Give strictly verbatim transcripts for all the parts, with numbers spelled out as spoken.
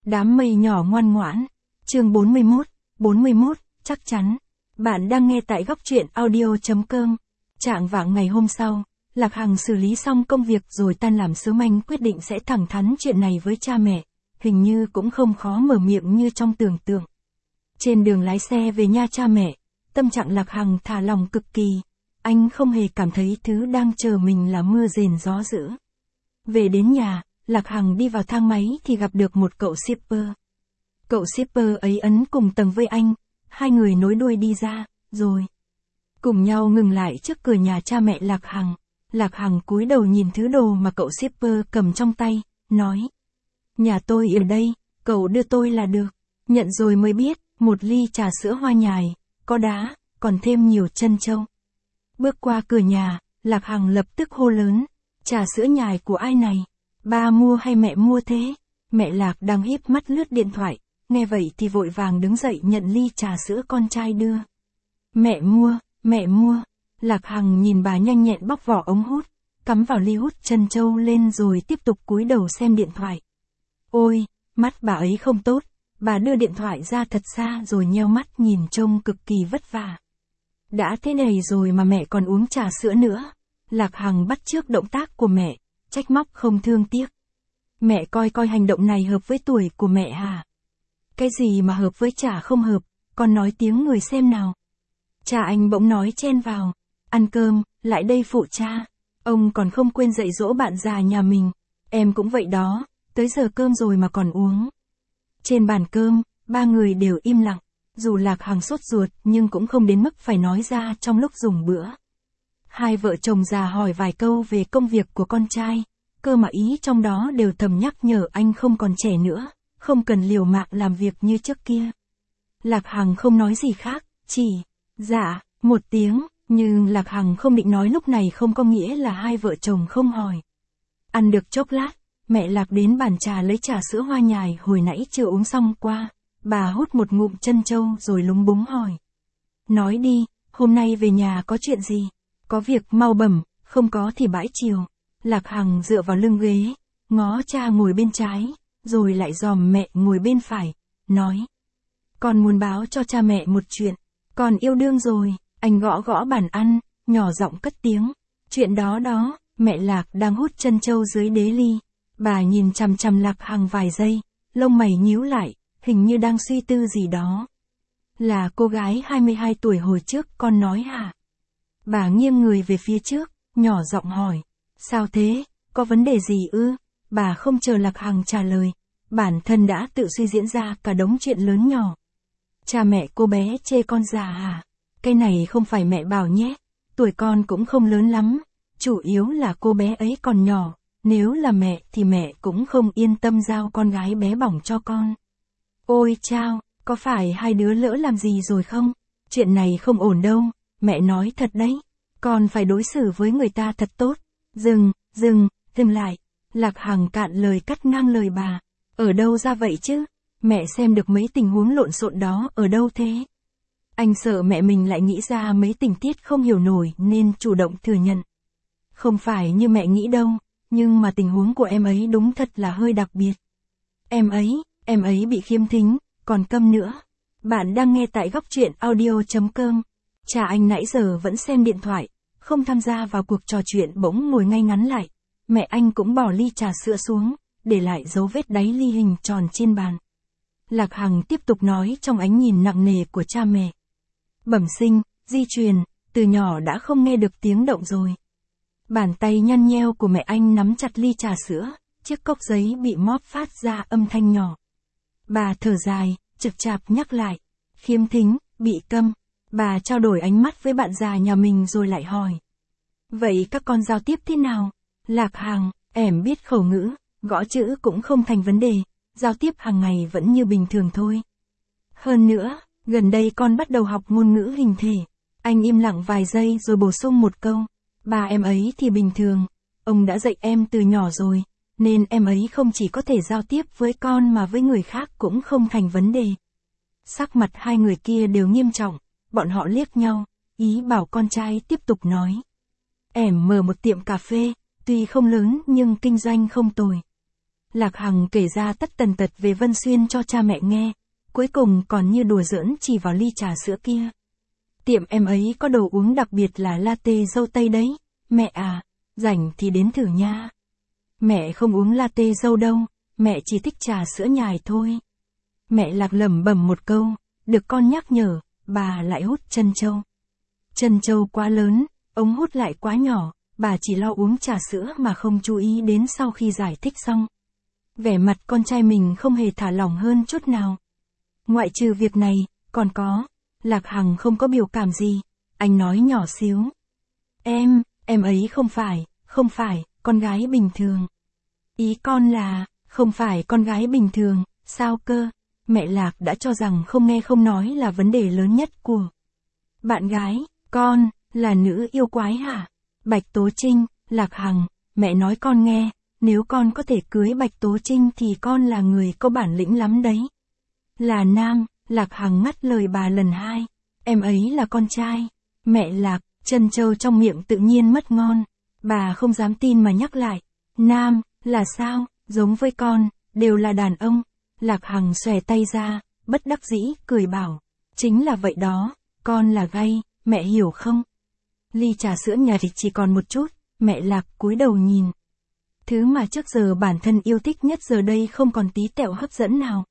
Đám mây nhỏ ngoan ngoãn. Chương bốn mươi mốt, bốn mươi mốt, chắc chắn. Bạn đang nghe tại góc truyện audio.com. Trạng vạng ngày hôm sau, Lạc Hằng xử lý xong công việc rồi tan làm sớm, anh quyết định sẽ thẳng thắn chuyện này với cha mẹ. Hình như cũng không khó mở miệng như trong tưởng tượng. Trên đường lái xe về nhà cha mẹ, tâm trạng Lạc Hằng thả lòng cực kỳ. Anh không hề cảm thấy thứ đang chờ mình là mưa rền gió dữ. Về đến nhà, Lạc Hằng đi vào thang máy thì gặp được một cậu shipper. Cậu shipper ấy ấn cùng tầng với anh, hai người nối đuôi đi ra, rồi cùng nhau ngừng lại trước cửa nhà cha mẹ Lạc Hằng. Lạc Hằng cúi đầu nhìn thứ đồ mà cậu shipper cầm trong tay, nói: "Nhà tôi ở đây, cậu đưa tôi là được." Nhận rồi mới biết, một ly trà sữa hoa nhài, có đá, còn thêm nhiều trân châu. Bước qua cửa nhà, Lạc Hằng lập tức hô lớn: "Trà sữa nhài của ai này? Ba mua hay mẹ mua thế?" Mẹ Lạc đang híp mắt lướt điện thoại, nghe vậy thì vội vàng đứng dậy nhận ly trà sữa con trai đưa. "Mẹ mua, mẹ mua." Lạc Hằng nhìn bà nhanh nhẹn bóc vỏ ống hút, cắm vào ly hút trân châu lên rồi tiếp tục cúi đầu xem điện thoại. Ôi, mắt bà ấy không tốt, bà đưa điện thoại ra thật xa rồi nheo mắt nhìn trông cực kỳ vất vả. Đã thế này rồi mà mẹ còn uống trà sữa nữa. Lạc Hằng bắt chước động tác của mẹ, trách móc không thương tiếc. "Mẹ coi coi hành động này hợp với tuổi của mẹ hả?" "Cái gì mà hợp với chả không hợp, con nói tiếng người xem nào." Cha anh bỗng nói chen vào: "Ăn cơm, lại đây phụ cha. Ông còn không quên dạy dỗ bạn già nhà mình. Em cũng vậy đó, tới giờ cơm rồi mà còn uống." Trên bàn cơm, ba người đều im lặng. Dù Lạc Hằng sốt ruột nhưng cũng không đến mức phải nói ra trong lúc dùng bữa. Hai vợ chồng già hỏi vài câu về công việc của con trai, cơ mà ý trong đó đều thầm nhắc nhở anh không còn trẻ nữa, không cần liều mạng làm việc như trước kia. Lạc Hằng không nói gì khác, chỉ dạ một tiếng, nhưng Lạc Hằng không định nói lúc này không có nghĩa là hai vợ chồng không hỏi. Ăn được chốc lát, mẹ Lạc đến bàn trà lấy trà sữa hoa nhài hồi nãy chưa uống xong qua. Bà hút một ngụm trân châu rồi lúng búng hỏi: "Nói đi, hôm nay về nhà có chuyện gì? Có việc mau bẩm, không có thì bãi chiều." Lạc Hằng dựa vào lưng ghế, ngó cha ngồi bên trái, rồi lại dòm mẹ ngồi bên phải, nói: "Con muốn báo cho cha mẹ một chuyện, con yêu đương rồi." Anh gõ gõ bàn ăn, nhỏ giọng cất tiếng: "Chuyện đó đó." Mẹ Lạc đang hút trân châu dưới đế ly. Bà nhìn chằm chằm Lạc Hằng vài giây, lông mày nhíu lại, hình như đang suy tư gì đó. "Là cô gái hai mươi hai tuổi hồi trước con nói hả?" Bà nghiêng người về phía trước, nhỏ giọng hỏi: "Sao thế, có vấn đề gì ư?" Bà không chờ Lạc Hằng trả lời, bản thân đã tự suy diễn ra cả đống chuyện lớn nhỏ. "Cha mẹ cô bé chê con già hả? Cái này không phải mẹ bảo nhé, tuổi con cũng không lớn lắm, chủ yếu là cô bé ấy còn nhỏ, nếu là mẹ thì mẹ cũng không yên tâm giao con gái bé bỏng cho con." "Ôi chao, có phải hai đứa lỡ làm gì rồi không? Chuyện này không ổn đâu, mẹ nói thật đấy, con phải đối xử với người ta thật tốt." Dừng, dừng, dừng lại. Lạc Hằng cạn lời cắt ngang lời bà: "Ở đâu ra vậy chứ? Mẹ xem được mấy tình huống lộn xộn đó ở đâu thế?" Anh sợ mẹ mình lại nghĩ ra mấy tình tiết không hiểu nổi nên chủ động thừa nhận: "Không phải như mẹ nghĩ đâu, nhưng mà tình huống của em ấy đúng thật là hơi đặc biệt. Em ấy, em ấy bị khiếm thính, còn câm nữa." Bạn đang nghe tại góc truyện audio.com. Cha anh nãy giờ vẫn xem điện thoại, không tham gia vào cuộc trò chuyện, bỗng ngồi ngay ngắn lại. Mẹ anh cũng bỏ ly trà sữa xuống, để lại dấu vết đáy ly hình tròn trên bàn. Lạc Hằng tiếp tục nói trong ánh nhìn nặng nề của cha mẹ: "Bẩm sinh, di truyền, từ nhỏ đã không nghe được tiếng động rồi." Bàn tay nhăn nheo của mẹ anh nắm chặt ly trà sữa, chiếc cốc giấy bị móp phát ra âm thanh nhỏ. Bà thở dài, chực chạp nhắc lại: "Khiếm thính, bị câm." Bà trao đổi ánh mắt với bạn già nhà mình rồi lại hỏi: "Vậy các con giao tiếp thế nào?" Lạc Hằng: "Em biết khẩu ngữ, gõ chữ cũng không thành vấn đề, giao tiếp hàng ngày vẫn như bình thường thôi. Hơn nữa, gần đây con bắt đầu học ngôn ngữ hình thể." Anh im lặng vài giây rồi bổ sung một câu: "Ba em ấy thì bình thường, ông đã dạy em từ nhỏ rồi, nên em ấy không chỉ có thể giao tiếp với con mà với người khác cũng không thành vấn đề." Sắc mặt hai người kia đều nghiêm trọng, bọn họ liếc nhau, ý bảo con trai tiếp tục nói: "Em mở một tiệm cà phê, tuy không lớn nhưng kinh doanh không tồi." Lạc Hằng kể ra tất tần tật về Vân Xuyên cho cha mẹ nghe, cuối cùng còn như đùa giỡn chỉ vào ly trà sữa kia. Tiệm em ấy có đồ uống đặc biệt là latte dâu tây đấy, mẹ à, rảnh thì đến thử nha. Mẹ không uống latte dâu đâu, mẹ chỉ thích trà sữa nhài thôi. Mẹ Lạc lẩm bẩm một câu, được con nhắc nhở, bà lại hút chân châu. Chân châu quá lớn, ống hút lại quá nhỏ, bà chỉ lo uống trà sữa mà không chú ý đến sau khi giải thích xong. Vẻ mặt con trai mình không hề thả lỏng hơn chút nào. Ngoại trừ việc này, còn có, Lạc Hằng không có biểu cảm gì, anh nói nhỏ xíu. Em, em ấy không phải, không phải, con gái bình thường. Ý con là, không phải con gái bình thường, sao cơ? Mẹ Lạc đã cho rằng không nghe không nói là vấn đề lớn nhất của bạn gái, con, là nữ yêu quái hả? Bạch Tố Trinh, Lạc Hằng, mẹ nói con nghe, nếu con có thể cưới Bạch Tố Trinh thì con là người có bản lĩnh lắm đấy. Là nam, Lạc Hằng ngắt lời bà lần hai, em ấy là con trai. Mẹ Lạc, chân châu trong miệng tự nhiên mất ngon, bà không dám tin mà nhắc lại, nam, là sao, giống với con, đều là đàn ông. Lạc Hằng xòe tay ra, bất đắc dĩ, cười bảo, chính là vậy đó, con là gay, mẹ hiểu không? Ly trà sữa nhà thì chỉ còn một chút, mẹ Lạc cúi đầu nhìn. Thứ mà trước giờ bản thân yêu thích nhất giờ đây không còn tí tẹo hấp dẫn nào.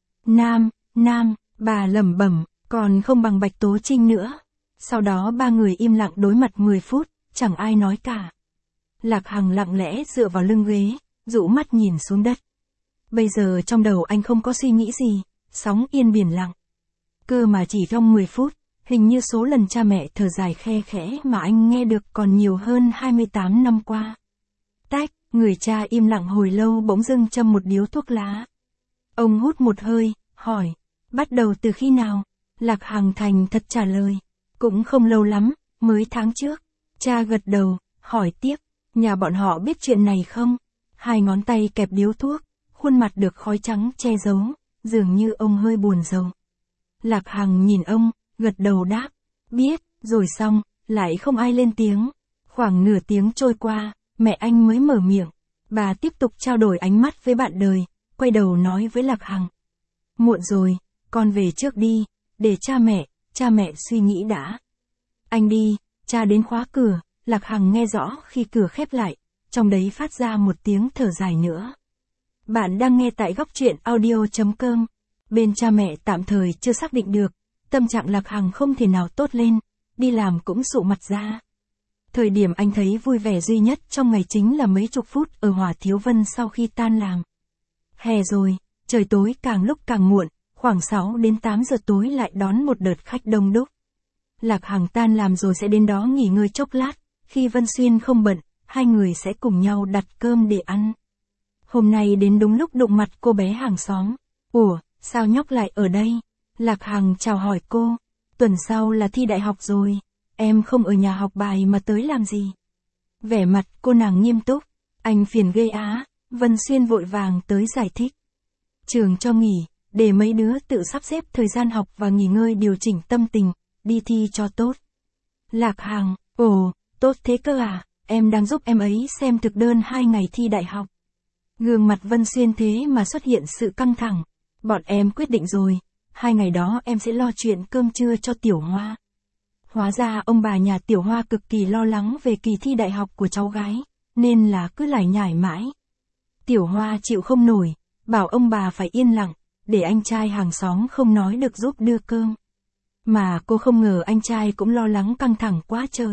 Nam, nam, bà lẩm bẩm, còn không bằng Bạch Tố Trinh nữa. Sau đó ba người im lặng đối mặt mười phút, chẳng ai nói cả. Lạc Hằng lặng lẽ dựa vào lưng ghế, rũ mắt nhìn xuống đất. Bây giờ trong đầu anh không có suy nghĩ gì, sóng yên biển lặng. Cơ mà chỉ trong mười phút, hình như số lần cha mẹ thở dài khe khẽ mà anh nghe được còn nhiều hơn hai mươi tám năm qua. Tách, người cha im lặng hồi lâu bỗng dưng châm một điếu thuốc lá. Ông hút một hơi, hỏi, bắt đầu từ khi nào? Lạc Hằng thành thật trả lời, cũng không lâu lắm, mới tháng trước. Cha gật đầu, hỏi tiếp, nhà bọn họ biết chuyện này không? Hai ngón tay kẹp điếu thuốc, khuôn mặt được khói trắng che giấu, dường như ông hơi buồn rầu. Lạc Hằng nhìn ông, gật đầu đáp, biết, rồi xong, lại không ai lên tiếng. Khoảng nửa tiếng trôi qua, mẹ anh mới mở miệng. Bà tiếp tục trao đổi ánh mắt với bạn đời, quay đầu nói với Lạc Hằng. Muộn rồi, con về trước đi, để cha mẹ, cha mẹ suy nghĩ đã. Anh đi, cha đến khóa cửa. Lạc Hằng nghe rõ khi cửa khép lại, trong đấy phát ra một tiếng thở dài nữa. Bạn đang nghe tại góc truyện audio chấm com. Bên cha mẹ tạm thời chưa xác định được, tâm trạng Lạc Hằng không thể nào tốt lên, đi làm cũng sụ mặt ra. Thời điểm anh thấy vui vẻ duy nhất trong ngày chính là mấy chục phút ở Hỏa Thiếu Vân sau khi tan làm. Hè rồi, trời tối càng lúc càng muộn, khoảng sáu đến tám giờ tối lại đón một đợt khách đông đúc. Lạc Hằng tan làm rồi sẽ đến đó nghỉ ngơi chốc lát, khi Vân Xuyên không bận, hai người sẽ cùng nhau đặt cơm để ăn. Hôm nay đến đúng lúc đụng mặt cô bé hàng xóm. Ủa, sao nhóc lại ở đây? Lạc Hằng chào hỏi cô. Tuần sau là thi đại học rồi, em không ở nhà học bài mà tới làm gì? Vẻ mặt cô nàng nghiêm túc. Anh phiền ghê á. Vân Xuyên vội vàng tới giải thích. Trường cho nghỉ, để mấy đứa tự sắp xếp thời gian học và nghỉ ngơi điều chỉnh tâm tình, đi thi cho tốt. Lạc Hằng, ồ, tốt thế cơ à, em đang giúp em ấy xem thực đơn hai ngày thi đại học. Gương mặt Vân Xuyên thế mà xuất hiện sự căng thẳng. Bọn em quyết định rồi, hai ngày đó em sẽ lo chuyện cơm trưa cho Tiểu Hoa. Hóa ra ông bà nhà Tiểu Hoa cực kỳ lo lắng về kỳ thi đại học của cháu gái, nên là cứ lải nhải mãi. Tiểu Hoa chịu không nổi, bảo ông bà phải yên lặng, để anh trai hàng xóm không nói được giúp đưa cơm. Mà cô không ngờ anh trai cũng lo lắng căng thẳng quá trời.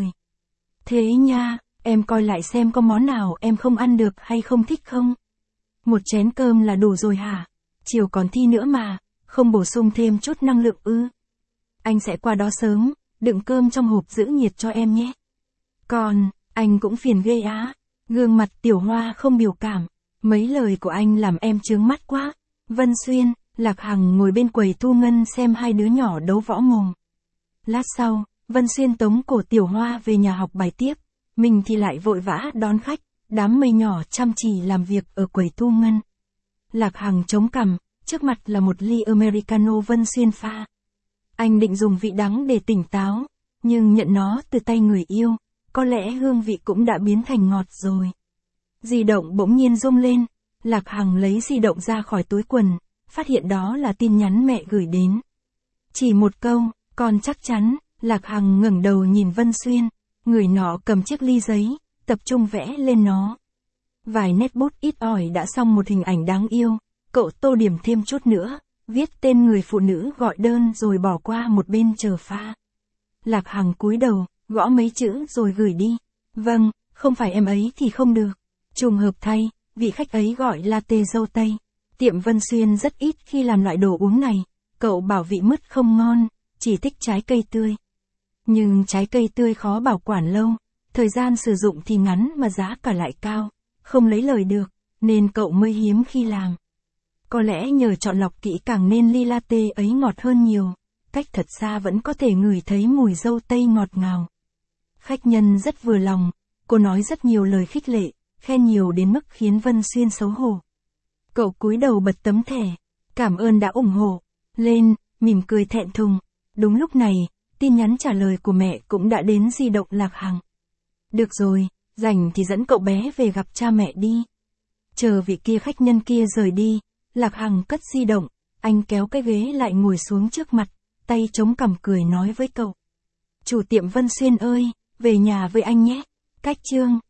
Thế nha, em coi lại xem có món nào em không ăn được hay không thích không? Một chén cơm là đủ rồi hả? Chiều còn thi nữa mà, không bổ sung thêm chút năng lượng ư? Anh sẽ qua đó sớm, đựng cơm trong hộp giữ nhiệt cho em nhé. Còn, anh cũng phiền ghê á. Gương mặt Tiểu Hoa không biểu cảm. Mấy lời của anh làm em chướng mắt quá. Vân Xuyên, Lạc Hằng ngồi bên quầy thu ngân xem hai đứa nhỏ đấu võ mồm. Lát sau, Vân Xuyên tống cổ Tiểu Hoa về nhà học bài tiếp. Mình thì lại vội vã đón khách. Đám mây nhỏ chăm chỉ làm việc ở quầy thu ngân. Lạc Hằng chống cằm, trước mặt là một ly Americano Vân Xuyên pha. Anh định dùng vị đắng để tỉnh táo, nhưng nhận nó từ tay người yêu, có lẽ hương vị cũng đã biến thành ngọt rồi. Di động bỗng nhiên rung lên, Lạc Hằng lấy di động ra khỏi túi quần, phát hiện đó là tin nhắn mẹ gửi đến. Chỉ một câu, con chắc chắn. Lạc Hằng ngẩng đầu nhìn Vân Xuyên, người nọ cầm chiếc ly giấy, tập trung vẽ lên nó. Vài nét bút ít ỏi đã xong một hình ảnh đáng yêu, cậu tô điểm thêm chút nữa, viết tên người phụ nữ gọi đơn rồi bỏ qua một bên chờ pha. Lạc Hằng cúi đầu, gõ mấy chữ rồi gửi đi. Vâng, không phải em ấy thì không được. Trùng hợp thay, vị khách ấy gọi latte dâu tây. Tiệm Vân Xuyên rất ít khi làm loại đồ uống này, cậu bảo vị mứt không ngon, chỉ thích trái cây tươi. Nhưng trái cây tươi khó bảo quản lâu, thời gian sử dụng thì ngắn mà giá cả lại cao, không lấy lời được, nên cậu mới hiếm khi làm. Có lẽ nhờ chọn lọc kỹ càng nên ly latte ấy ngọt hơn nhiều, cách thật xa vẫn có thể ngửi thấy mùi dâu tây ngọt ngào. Khách nhân rất vừa lòng, cô nói rất nhiều lời khích lệ, khen nhiều đến mức khiến Vân Xuyên xấu hổ. Cậu cúi đầu bật tấm thẻ, cảm ơn đã ủng hộ, lên, mỉm cười thẹn thùng. Đúng lúc này, tin nhắn trả lời của mẹ cũng đã đến di động Lạc Hằng. Được rồi, rảnh thì dẫn cậu bé về gặp cha mẹ đi. Chờ vị kia khách nhân kia rời đi, Lạc Hằng cất di động, anh kéo cái ghế lại ngồi xuống trước mặt, tay chống cằm cười nói với cậu. Chủ tiệm Vân Xuyên ơi, về nhà với anh nhé. Cách chương